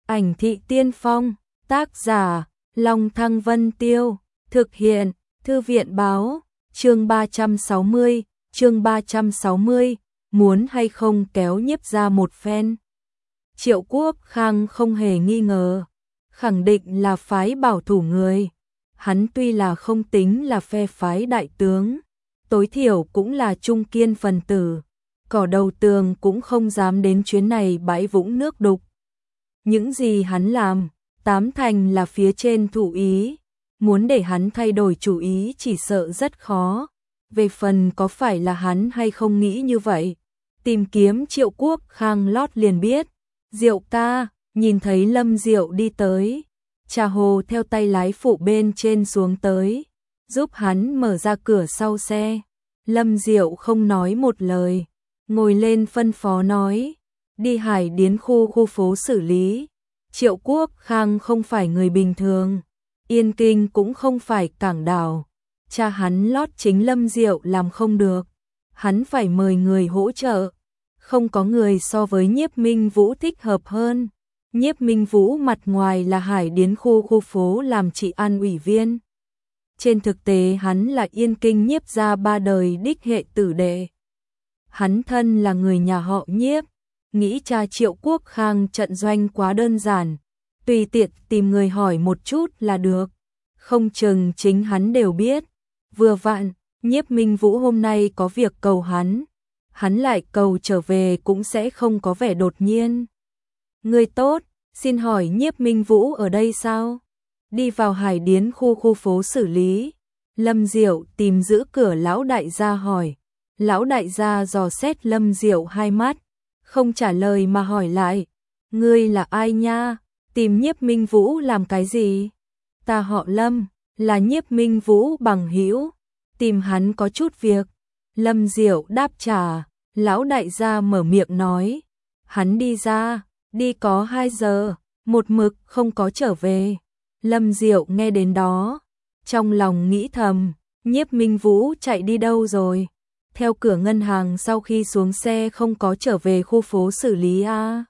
Ảnh thị tiên phong, tác giả, Long Thăng Vân Tiêu, thực hiện, Thư viện báo, chương 360, muốn hay không kéo Nhiếp ra một phen. Triệu Quốc Khang không hề nghi ngờ, khẳng định là phái bảo thủ người. Hắn tuy là không tính là phe phái đại tướng, tối thiểu cũng là trung kiên phần tử, cỏ đầu tường cũng không dám đến chuyến này bãi vũng nước đục. Những gì hắn làm, tám thành là phía trên thủ ý, muốn để hắn thay đổi chủ ý chỉ sợ rất khó. Về phần có phải là hắn hay không nghĩ như vậy, tìm kiếm Triệu Quốc Khang lót liền biết. Diệu ca, nhìn thấy Lâm Diệu đi tới, Trà Hồ theo tay lái phụ bên trên xuống tới, giúp hắn mở ra cửa sau xe. Lâm Diệu không nói một lời, ngồi lên phân phó nói, đi Hải Điến khu phố xử lý. Triệu Quốc Khang không phải người bình thường, Yên Kinh cũng không phải cảng đảo, cha hắn lót chính Lâm Diệu làm không được, hắn phải mời người hỗ trợ. Không có người so với Nhiếp Minh Vũ thích hợp hơn. Nhiếp Minh Vũ mặt ngoài là Hải Điến khu phố làm trị an ủy viên. Trên thực tế hắn là Yên Kinh Nhiếp gia ba đời đích hệ tử đệ. Hắn thân là người nhà họ Nhiếp, nghĩ cha Triệu Quốc Khang trận doanh quá đơn giản, tùy tiện tìm người hỏi một chút là được. Không chừng chính hắn đều biết. Vừa vặn, Nhiếp Minh Vũ hôm nay có việc cầu hắn lại cầu trở về cũng sẽ không có vẻ đột nhiên. Người tốt, xin hỏi Nhiếp Minh Vũ ở đây sao? Đi vào Hải Điến khu phố xử lý. Lâm Diệu tìm giữ cửa lão đại gia hỏi. Lão đại gia dò xét Lâm Diệu hai mắt, không trả lời mà hỏi lại. Ngươi là ai nha? Tìm Nhiếp Minh Vũ làm cái gì? Ta họ Lâm, là Nhiếp Minh Vũ bằng hữu, tìm hắn có chút việc. Lâm Diệu đáp trả. Lão đại gia mở miệng nói, hắn đi ra, đi có 2 giờ, một mực không có trở về. Lâm Diệu nghe đến đó, trong lòng nghĩ thầm, Nhiếp Minh Vũ chạy đi đâu rồi? Theo cửa ngân hàng sau khi xuống xe không có trở về khu phố xử lý à?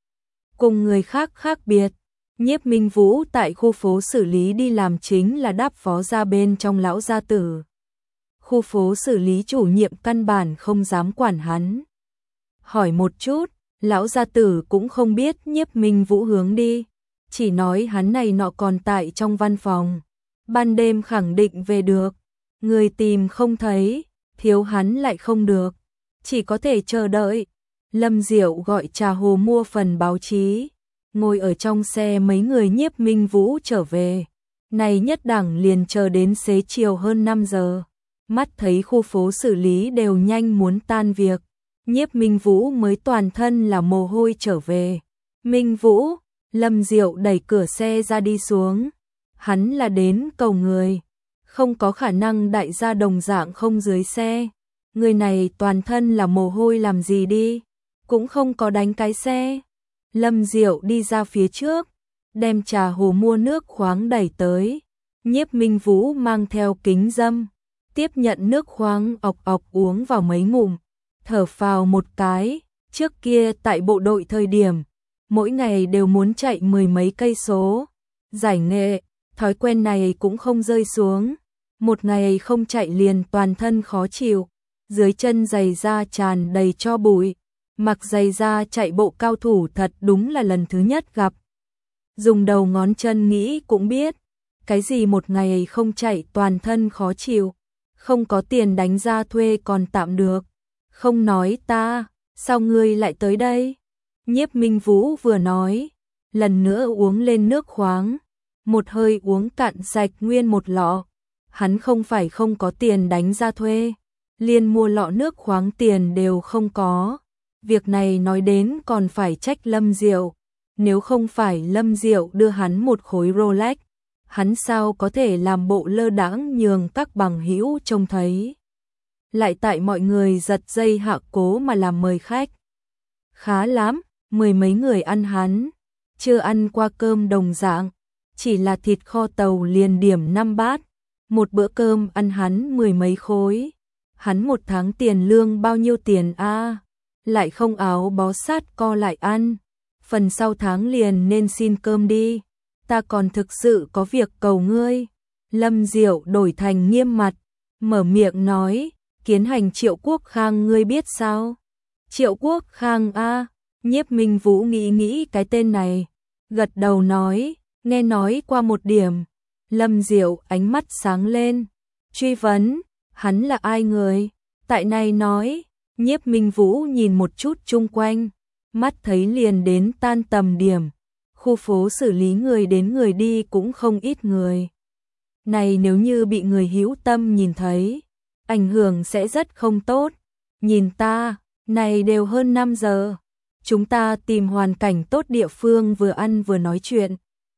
Cùng người khác khác biệt, Nhiếp Minh Vũ tại khu phố xử lý đi làm chính là đáp phó gia bên trong lão gia tử. Khu phố xử lý chủ nhiệm căn bản không dám quản hắn. Hỏi một chút, lão gia tử cũng không biết Nhiếp Minh Vũ hướng đi, chỉ nói hắn này nọ còn tại trong văn phòng, ban đêm khẳng định về được. Người tìm không thấy, thiếu hắn lại không được, chỉ có thể chờ đợi. Lâm Diệu gọi Trà Hồ mua phần báo chí, ngồi ở trong xe mấy người Nhiếp Minh Vũ trở về. Này nhất đẳng liền chờ đến xế chiều hơn 5 giờ. Mắt thấy khu phố xử lý đều nhanh muốn tan việc, Nhiếp Minh Vũ mới toàn thân là mồ hôi trở về. Minh Vũ, Lâm Diệu đẩy cửa xe ra đi xuống. Hắn là đến cầu người, không có khả năng đại gia đồng dạng không dưới xe. Người này toàn thân là mồ hôi làm gì đi, cũng không có đánh cái xe. Lâm Diệu đi ra phía trước, đem Trà Hồ mua nước khoáng đẩy tới. Nhiếp Minh Vũ mang theo kính râm, tiếp nhận nước khoáng ọc ọc uống vào mấy ngụm, thở phào một cái. Trước kia tại bộ đội thời điểm, mỗi ngày đều muốn chạy 10 mấy cây số, giải nghệ, thói quen này cũng không rơi xuống. Một ngày không chạy liền toàn thân khó chịu, dưới chân giày da tràn đầy tro bụi, mặc giày da chạy bộ cao thủ thật đúng là lần thứ nhất gặp. Dùng đầu ngón chân nghĩ cũng biết, cái gì một ngày không chạy toàn thân khó chịu. Không có tiền đánh ra thuê còn tạm được. Không nói ta, sao ngươi lại tới đây? Nhiếp Minh Vũ vừa nói, lần nữa uống lên nước khoáng, một hơi uống cạn sạch nguyên một lọ. Hắn không phải không có tiền đánh ra thuê, liền mua lọ nước khoáng tiền đều không có. Việc này nói đến còn phải trách Lâm Diệu, nếu không phải Lâm Diệu đưa hắn một khối Rolex, hắn sao có thể làm bộ lơ đãng nhường các bằng hữu trông thấy. Lại tại mọi người giật dây hạ cố mà làm mời khách. Khá lắm, 10 mấy người ăn hắn, chưa ăn qua cơm đồng dạng, chỉ là thịt kho tàu liền điểm 5 bát, một bữa cơm ăn hắn 10 mấy khối. Hắn một tháng tiền lương bao nhiêu tiền a? Lại không áo bó sát co lại ăn, phần sau tháng liền nên xin cơm đi, ta còn thực sự có việc cầu ngươi. Lâm Diệu đổi thành nghiêm mặt, mở miệng nói, Kiến Hành Triệu Quốc Khang ngươi biết sao? Triệu Quốc Khang a, Nhiếp Minh Vũ nghĩ cái tên này, gật đầu nói, nghe nói qua một điểm. Lâm Diệu ánh mắt sáng lên, truy vấn, hắn là ai người? Tại này nói, Nhiếp Minh Vũ nhìn một chút chung quanh, mắt thấy liền đến tan tầm điểm, khu phố xử lý người đến người đi cũng không ít người. Này nếu như bị người hữu tâm nhìn thấy, ảnh hưởng sẽ rất không tốt. Nhìn ta, này đều hơn 5 giờ, chúng ta tìm hoàn cảnh tốt địa phương vừa ăn vừa nói chuyện.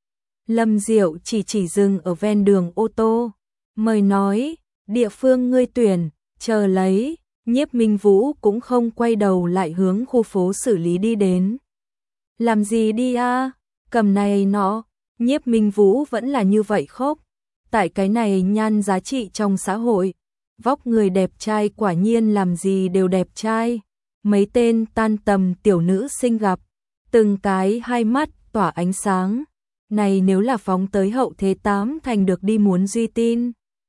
Lâm Diệu chỉ dừng ở ven đường ô tô, mời nói, địa phương ngươi tuyển, chờ lấy. Nhiếp Minh Vũ cũng không quay đầu lại hướng khu phố xử lý đi đến. Làm gì đi a? Cầm này nọ, Nhiếp Minh Vũ vẫn là như vậy khóc. Tại cái này nhan giá trị trong xã hội, vóc người đẹp trai quả nhiên làm gì đều đẹp trai. Mấy tên tan tầm tiểu nữ xinh gặp, từng cái hai mắt tỏa ánh sáng. Này nếu là phóng tới hậu thế 8 thành được đi muốn duy tin.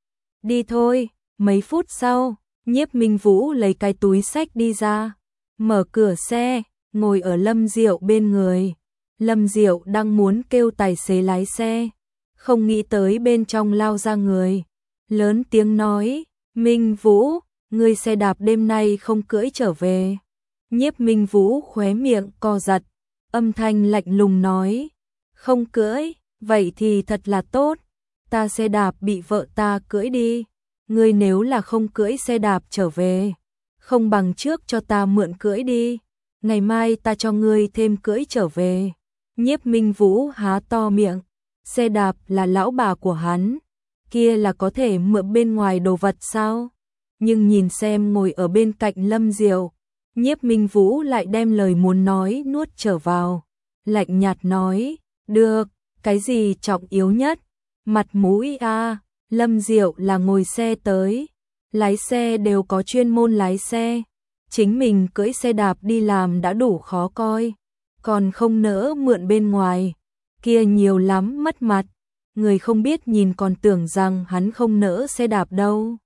Đi thôi, mấy phút sau, Nhiếp Minh Vũ lấy cái túi xách đi ra, mở cửa xe, ngồi ở Lâm Diệu bên người. Lâm Diệu đang muốn kêu tài xế lái xe, không nghĩ tới bên trong lao ra người, lớn tiếng nói, Minh Vũ, ngươi xe đạp đêm nay không cưỡi trở về. Nhiếp Minh Vũ khóe miệng co giật, âm thanh lạnh lùng nói, không cưỡi, vậy thì thật là tốt, ta xe đạp bị vợ ta cưỡi đi. Ngươi nếu là không cưỡi xe đạp trở về, không bằng trước cho ta mượn cưỡi đi, ngày mai ta cho ngươi thêm cưỡi trở về. Nhiếp Minh Vũ há to miệng, xe đạp là lão bà của hắn, kia là có thể mượn bên ngoài đồ vật sao? Nhưng nhìn xem ngồi ở bên cạnh Lâm Diệu, Nhiếp Minh Vũ lại đem lời muốn nói nuốt trở vào, lạnh nhạt nói, được, cái gì trọng yếu nhất? Mặt mũi a. Lâm Diệu là ngồi xe tới, lái xe đều có chuyên môn lái xe, chính mình cưỡi xe đạp đi làm đã đủ khó coi, còn không nỡ mượn bên ngoài, kia nhiều lắm mất mặt, người không biết nhìn còn tưởng rằng hắn không nỡ xe đạp đâu.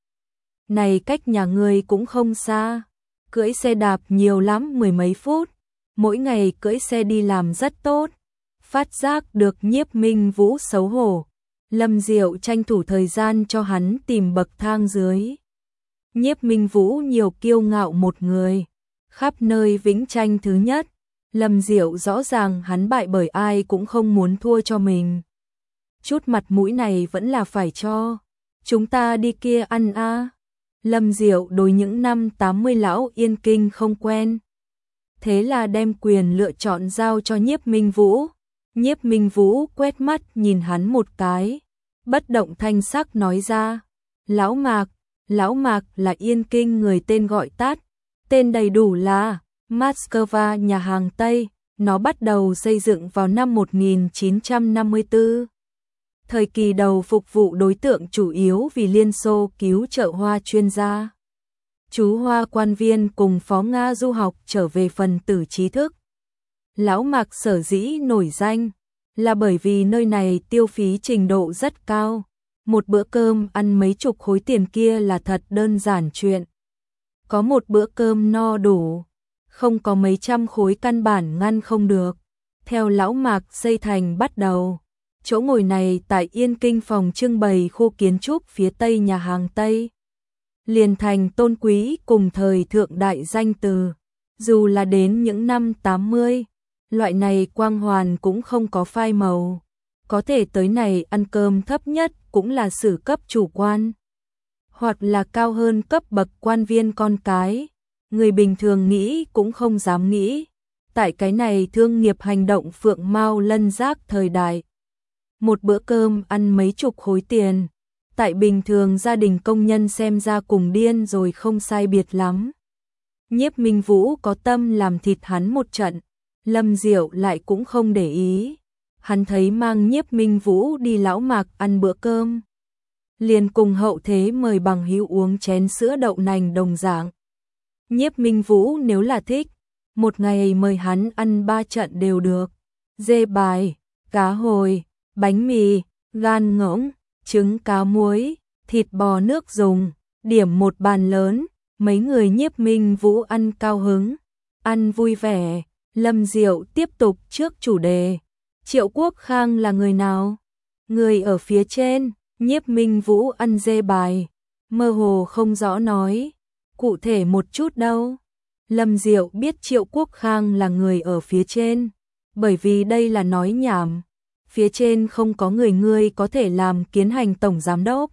Này cách nhà người cũng không xa, cưỡi xe đạp nhiều lắm 10 mấy phút, mỗi ngày cưỡi xe đi làm rất tốt. Phát giác được Nhiếp Minh Vũ xấu hổ, Lâm Diệu tranh thủ thời gian cho hắn tìm bậc thang dưới. Nhiếp Minh Vũ nhiều kiêu ngạo một người, khắp nơi vĩnh tranh thứ nhất. Lâm Diệu rõ ràng hắn bại bởi ai cũng không muốn thua cho mình. Chút mặt mũi này vẫn là phải cho. Chúng ta đi kia ăn a. Lâm Diệu đối những năm 80 lão Yên Kinh không quen. Thế là đem quyền lựa chọn giao cho Nhiếp Minh Vũ. Nhiếp Minh Vũ quét mắt nhìn hắn một cái, bất động thanh sắc nói ra, Lão Mạc là Yên Kinh người tên gọi tắt, tên đầy đủ là Moscow nhà hàng Tây, nó bắt đầu xây dựng vào năm 1954. Thời kỳ đầu phục vụ đối tượng chủ yếu vì Liên Xô cứu trợ Hoa chuyên gia. Chú Hoa quan viên cùng phó Nga du học trở về phần tử trí thức. Lão Mạc sở dĩ nổi danh là bởi vì nơi này tiêu phí trình độ rất cao, một bữa cơm ăn mấy chục khối tiền kia là thật đơn giản chuyện. Có một bữa cơm no đủ, không có mấy trăm khối căn bản ngăn không được. Theo Lão Mạc xây thành bắt đầu, chỗ ngồi này tại Yên Kinh phòng trưng bày khu kiến trúc phía tây nhà hàng Tây, liền thành tôn quý cùng thời thượng đại danh từ. Dù là đến những năm 80, loại này quang hoàn cũng không có phai màu. Có thể tới này ăn cơm thấp nhất cũng là sử cấp chủ quan, hoặc là cao hơn cấp bậc quan viên con cái. Người bình thường nghĩ cũng không dám nghĩ. Tại cái này thương nghiệp hành động phượng mao lân giác thời đại, một bữa cơm ăn mấy chục khối tiền, tại bình thường gia đình công nhân xem ra cùng điên rồi không sai biệt lắm. Nhiếp Minh Vũ có tâm làm thịt hắn một trận, Lâm Diệu lại cũng không để ý. Hắn thấy mang Nhiếp Minh Vũ đi Lão Mạc ăn bữa cơm, liền cùng hậu thế mời bằng hữu uống chén sữa đậu nành đồng dạng. Nhiếp Minh Vũ nếu là thích, một ngày mời hắn ăn 3 trận đều được. Dê bài, cá hồi, bánh mì, gan ngỗng, trứng cá muối, thịt bò nước dùng, điểm một bàn lớn, mấy người Nhiếp Minh Vũ ăn cao hứng, ăn vui vẻ. Lâm Diệu tiếp tục trước chủ đề. Triệu Quốc Khang là người nào? Người ở phía trên. Nhiếp Minh Vũ ăn dê bài, mơ hồ không rõ nói, cụ thể một chút đâu. Lâm Diệu biết Triệu Quốc Khang là người ở phía trên, bởi vì đây là nói nhảm, phía trên không có người ngươi có thể làm Kiến Hành tổng giám đốc.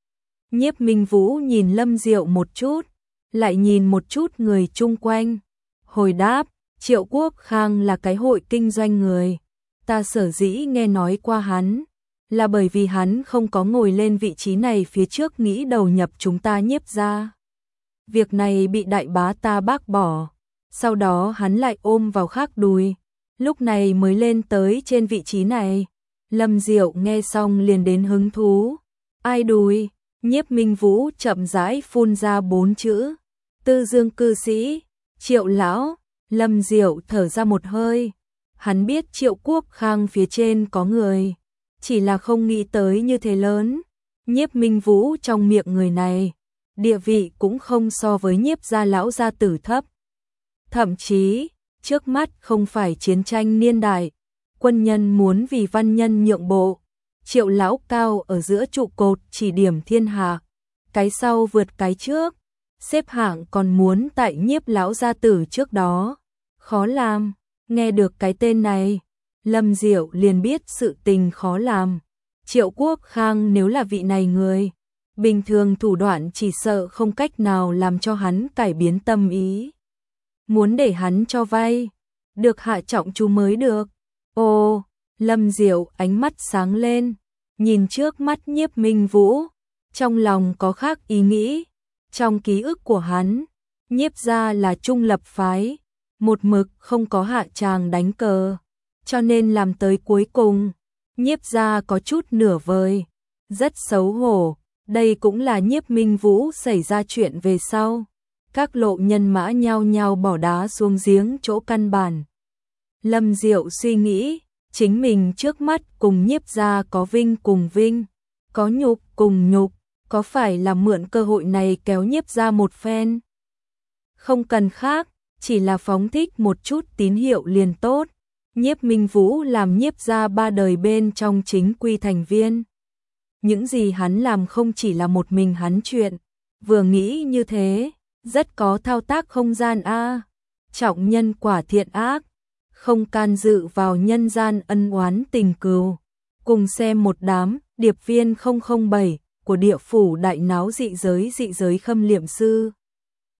Nhiếp Minh Vũ nhìn Lâm Diệu một chút, lại nhìn một chút người chung quanh, hồi đáp, Triệu Quốc Khang là cái hội kinh doanh người, ta sở dĩ nghe nói qua hắn, là bởi vì hắn không có ngồi lên vị trí này phía trước nghĩ đầu nhập chúng ta Nhiếp gia. Việc này bị đại bá ta bác bỏ, sau đó hắn lại ôm vào khác đùi, lúc này mới lên tới trên vị trí này. Lâm Diệu nghe xong liền đến hứng thú. Ai đùi? Nhiếp Minh Vũ chậm rãi phun ra 4 chữ. Tư Dương cư sĩ, Triệu lão. Lâm Diệu thở ra một hơi. Hắn biết Triệu Quốc Khang phía trên có người, chỉ là không nghĩ tới như thế lớn. Nhiếp Minh Vũ trong miệng người này, địa vị cũng không so với Nhiếp gia lão gia tử thấp. Thậm chí, trước mắt không phải chiến tranh niên đại, quân nhân muốn vì văn nhân nhượng bộ, Triệu lão cao ở giữa trụ cột chỉ điểm thiên hạ, cái sau vượt cái trước, xếp hạng còn muốn tại Nhiếp lão gia tử trước đó, khó làm. Nghe được cái tên này, Lâm Diệu liền biết sự tình khó làm. Triệu Quốc Khang nếu là vị này người, bình thường thủ đoạn chỉ sợ không cách nào làm cho hắn cải biến tâm ý. Muốn để hắn cho vay, được hạ trọng chú mới được. Ồ, Lâm Diệu ánh mắt sáng lên, nhìn trước mắt Nhiếp Minh Vũ, trong lòng có khác ý nghĩ. Trong ký ức của hắn, Nhiếp gia là trung lập phái, một mực không có hạ tràng đánh cờ, cho nên làm tới cuối cùng, Nhiếp gia có chút nửa vời, rất xấu hổ. Đây cũng là Nhiếp Minh Vũ xảy ra chuyện về sau, các lộ nhân mã nhao nhao bỏ đá xuống giếng chỗ căn bản. Lâm Diệu suy nghĩ, chính mình trước mắt cùng Nhiếp gia có vinh cùng vinh, có nhục cùng nhục, có phải là mượn cơ hội này kéo Nhiếp gia một phen? Không cần khác, chỉ là phóng thích một chút tín hiệu liền tốt. Nhiếp Minh Vũ làm Nhiếp gia 3 đời bên trong chính quy thành viên. Những gì hắn làm không chỉ là một mình hắn chuyện, vừa nghĩ như thế, rất có thao tác không gian a. Trọng nhân quả thiện ác, không can dự vào nhân gian ân oán tình cừu. Cùng xem một đám điệp viên 007 của địa phủ đại náo dị giới khâm liệm sư.